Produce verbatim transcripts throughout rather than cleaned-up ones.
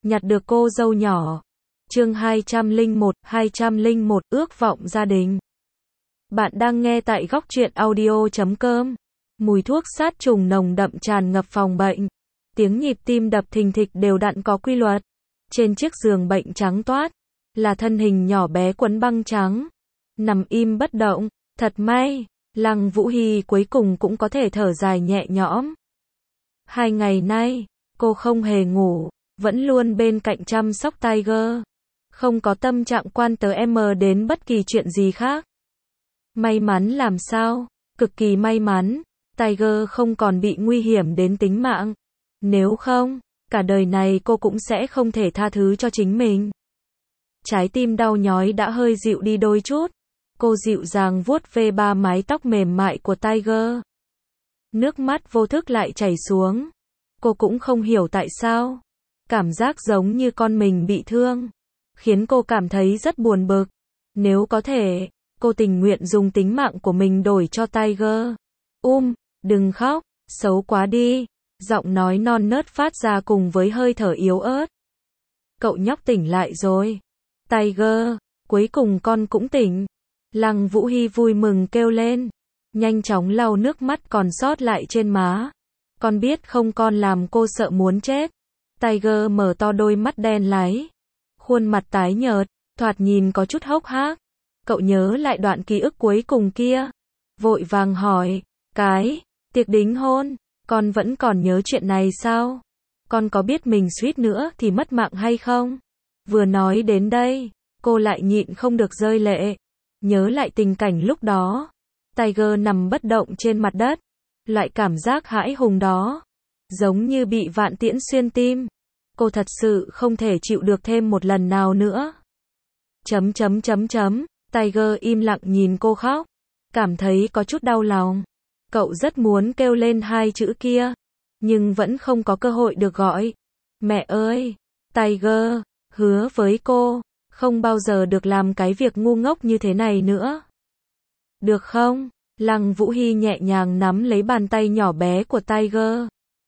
nhặt được cô dâu nhỏ. Chương hai trăm lẻ một, hai trăm lẻ một ước vọng gia đình. Bạn đang nghe tại góc truyện audio chấm com. Mùi thuốc sát trùng nồng đậm tràn ngập phòng bệnh. Tiếng nhịp tim đập thình thịch đều đặn có quy luật. Trên chiếc giường bệnh trắng toát, là thân hình nhỏ bé quấn băng trắng. Nằm im bất động, thật may, Lăng Vũ Hy cuối cùng cũng có thể thở dài nhẹ nhõm. Hai ngày nay, cô không hề ngủ, vẫn luôn bên cạnh chăm sóc Tiger. Không có tâm trạng quan tới em đến bất kỳ chuyện gì khác. May mắn làm sao? Cực kỳ may mắn, Tiger không còn bị nguy hiểm đến tính mạng. Nếu không, cả đời này cô cũng sẽ không thể tha thứ cho chính mình. Trái tim đau nhói đã hơi dịu đi đôi chút. Cô dịu dàng vuốt ve ba mái tóc mềm mại của Tiger. Nước mắt vô thức lại chảy xuống. Cô cũng không hiểu tại sao. Cảm giác giống như con mình bị thương, khiến cô cảm thấy rất buồn bực. Nếu có thể, cô tình nguyện dùng tính mạng của mình đổi cho Tiger. Um, đừng khóc, xấu quá đi. Giọng nói non nớt phát ra cùng với hơi thở yếu ớt. Cậu nhóc tỉnh lại rồi. Tiger, cuối cùng con cũng tỉnh. Lăng Vũ Hy vui mừng kêu lên. Nhanh chóng lau nước mắt còn sót lại trên má. Con biết không, con làm cô sợ muốn chết. Tiger mở to đôi mắt đen láy. Khuôn mặt tái nhợt, thoạt nhìn có chút hốc hác. Cậu nhớ lại đoạn ký ức cuối cùng kia. Vội vàng hỏi, cái, tiệc đính hôn, con vẫn còn nhớ chuyện này sao? Con có biết mình suýt nữa thì mất mạng hay không? Vừa nói đến đây, cô lại nhịn không được rơi lệ. Nhớ lại tình cảnh lúc đó. Tiger nằm bất động trên mặt đất. Loại cảm giác hãi hùng đó, giống như bị vạn tiễn xuyên tim. Cô thật sự không thể chịu được thêm một lần nào nữa. Chấm chấm chấm chấm. Tiger im lặng nhìn cô khóc. Cảm thấy có chút đau lòng. Cậu rất muốn kêu lên hai chữ kia, nhưng vẫn không có cơ hội được gọi. Mẹ ơi! Tiger, hứa với cô, không bao giờ được làm cái việc ngu ngốc như thế này nữa. Được không? Lăng Vũ Hy nhẹ nhàng nắm lấy bàn tay nhỏ bé của Tiger.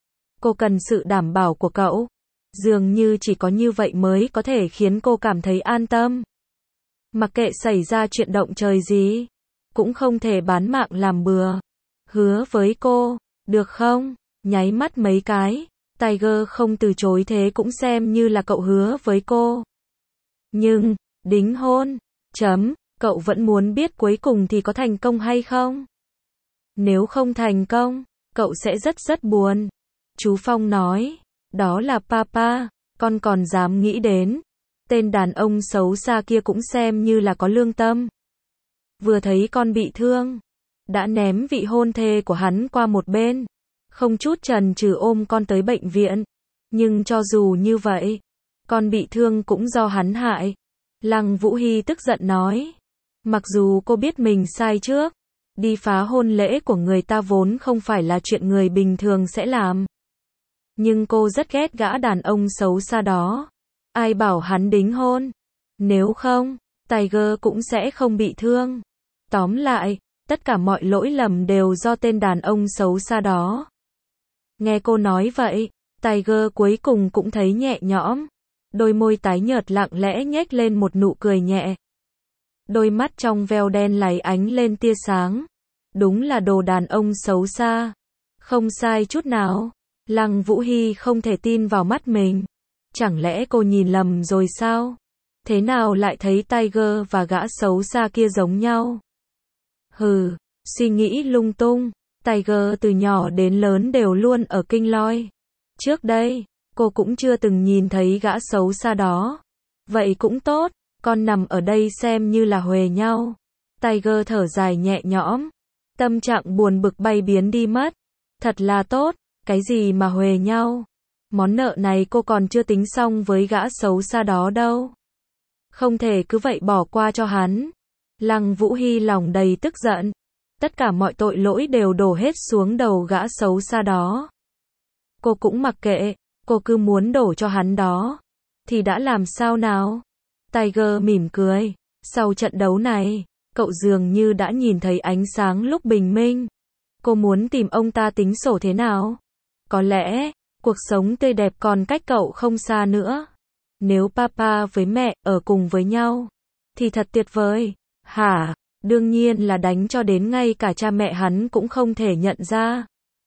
Cô cần sự đảm bảo của cậu. Dường như chỉ có như vậy mới có thể khiến cô cảm thấy an tâm. Mặc kệ xảy ra chuyện động trời gì, cũng không thể bán mạng làm bừa. Hứa với cô, được không? Nháy mắt mấy cái, Tiger không từ chối, thế cũng xem như là cậu hứa với cô. Nhưng, đính hôn, chấm, cậu vẫn muốn biết cuối cùng thì có thành công hay không? Nếu không thành công, cậu sẽ rất rất buồn. Chú Phong nói, đó là papa, con còn dám nghĩ đến. Tên đàn ông xấu xa kia cũng xem như là có lương tâm. Vừa thấy con bị thương, đã ném vị hôn thê của hắn qua một bên, không chút chần chừ ôm con tới bệnh viện. Nhưng cho dù như vậy, con bị thương cũng do hắn hại. Lăng Vũ Hy tức giận nói. Mặc dù cô biết mình sai trước, đi phá hôn lễ của người ta vốn không phải là chuyện người bình thường sẽ làm. Nhưng cô rất ghét gã đàn ông xấu xa đó. Ai bảo hắn đính hôn? Nếu không, Tiger cũng sẽ không bị thương. Tóm lại, tất cả mọi lỗi lầm đều do tên đàn ông xấu xa đó. Nghe cô nói vậy, Tiger cuối cùng cũng thấy nhẹ nhõm. Đôi môi tái nhợt lặng lẽ nhếch lên một nụ cười nhẹ. Đôi mắt trong veo đen láy ánh lên tia sáng. Đúng là đồ đàn ông xấu xa. Không sai chút nào. Lăng Vũ Hy không thể tin vào mắt mình. Chẳng lẽ cô nhìn lầm rồi sao? Thế nào lại thấy Tiger và gã xấu xa kia giống nhau? Hừ, suy nghĩ lung tung. Tiger từ nhỏ đến lớn đều luôn ở kinh loi. Trước đây, cô cũng chưa từng nhìn thấy gã xấu xa đó. Vậy cũng tốt, con nằm ở đây xem như là huề nhau. Tiger thở dài nhẹ nhõm. Tâm trạng buồn bực bay biến đi mất. Thật là tốt, cái gì mà huề nhau. Món nợ này cô còn chưa tính xong với gã xấu xa đó đâu. Không thể cứ vậy bỏ qua cho hắn. Lăng Vũ Hy lòng đầy tức giận. Tất cả mọi tội lỗi đều đổ hết xuống đầu gã xấu xa đó. Cô cũng mặc kệ, cô cứ muốn đổ cho hắn đó. Thì đã làm sao nào? Tiger mỉm cười. Sau trận đấu này, cậu dường như đã nhìn thấy ánh sáng lúc bình minh. Cô muốn tìm ông ta tính sổ thế nào? Có lẽ, cuộc sống tươi đẹp còn cách cậu không xa nữa. Nếu papa với mẹ ở cùng với nhau, thì thật tuyệt vời. Hả? Đương nhiên là đánh cho đến ngay cả cha mẹ hắn cũng không thể nhận ra.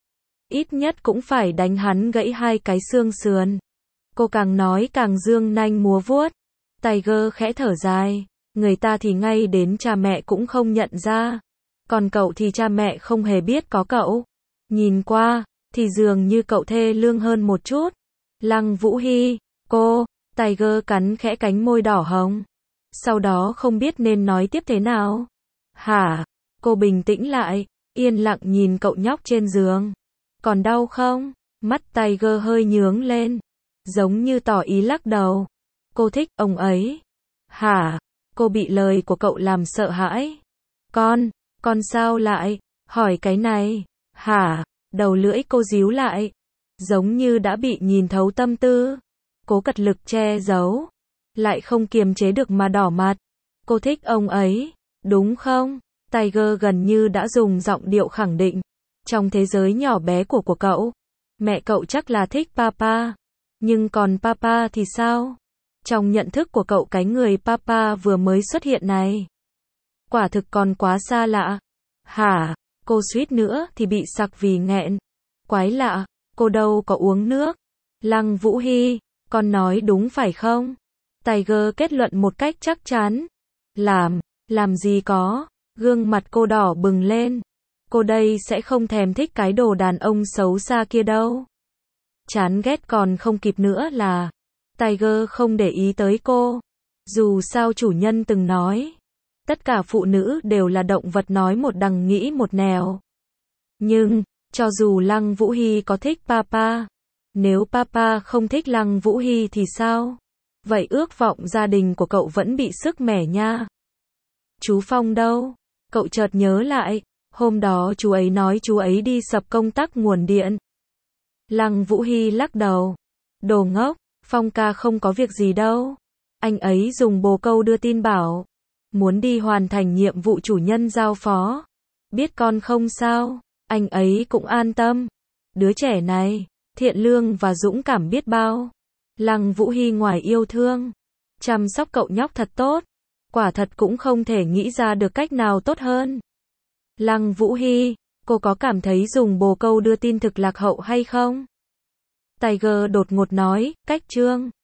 Ít nhất cũng phải đánh hắn gãy hai cái xương sườn. Cô càng nói càng dương nanh múa vuốt. Tiger khẽ thở dài. Người ta thì ngay đến cha mẹ cũng không nhận ra. Còn cậu thì cha mẹ không hề biết có cậu. Nhìn qua, thì dường như cậu thê lương hơn một chút. Lăng Vũ Hy, cô, Tiger cắn khẽ cánh môi đỏ hồng. Sau đó không biết nên nói tiếp thế nào. Hả? Cô bình tĩnh lại, yên lặng nhìn cậu nhóc trên giường. Còn đau không? Mắt Tiger hơi nhướng lên, giống như tỏ ý lắc đầu. Cô thích ông ấy. Hả? Cô bị lời của cậu làm sợ hãi. Con, con sao lại hỏi cái này? Hả? Đầu lưỡi cô díu lại, giống như đã bị nhìn thấu tâm tư. Cố cật lực che giấu, lại không kiềm chế được mà đỏ mặt. Cô thích ông ấy, đúng không? Tiger gần như đã dùng giọng điệu khẳng định. Trong thế giới nhỏ bé của của cậu, mẹ cậu chắc là thích papa. Nhưng còn papa thì sao? Trong nhận thức của cậu cái người papa vừa mới xuất hiện này, quả thực còn quá xa lạ. Hả? Cô suýt nữa thì bị sặc vì nghẹn. Quái lạ, cô đâu có uống nước. Lăng Vũ Hy, con nói đúng phải không? Tiger kết luận một cách chắc chắn. Làm, làm gì có. Gương mặt cô đỏ bừng lên. Cô đây sẽ không thèm thích cái đồ đàn ông xấu xa kia đâu. Chán ghét còn không kịp nữa là Tiger không để ý tới cô. Dù sao chủ nhân từng nói, tất cả phụ nữ đều là động vật nói một đằng nghĩ một nẻo. Nhưng, cho dù Lăng Vũ Hy có thích papa, nếu papa không thích Lăng Vũ Hy thì sao? Vậy ước vọng gia đình của cậu vẫn bị sức mẻ nha. Chú Phong đâu? Cậu chợt nhớ lại, hôm đó chú ấy nói chú ấy đi sập công tắc nguồn điện. Lăng Vũ Hy lắc đầu. Đồ ngốc, Phong ca không có việc gì đâu. Anh ấy dùng bồ câu đưa tin bảo muốn đi hoàn thành nhiệm vụ chủ nhân giao phó. Biết con không sao, anh ấy cũng an tâm. Đứa trẻ này, thiện lương và dũng cảm biết bao. Lăng Vũ Hy ngoài yêu thương, chăm sóc cậu nhóc thật tốt. Quả thật cũng không thể nghĩ ra được cách nào tốt hơn. Lăng Vũ Hy, cô có cảm thấy dùng bồ câu đưa tin thực lạc hậu hay không? Tiger đột ngột nói, cách chương.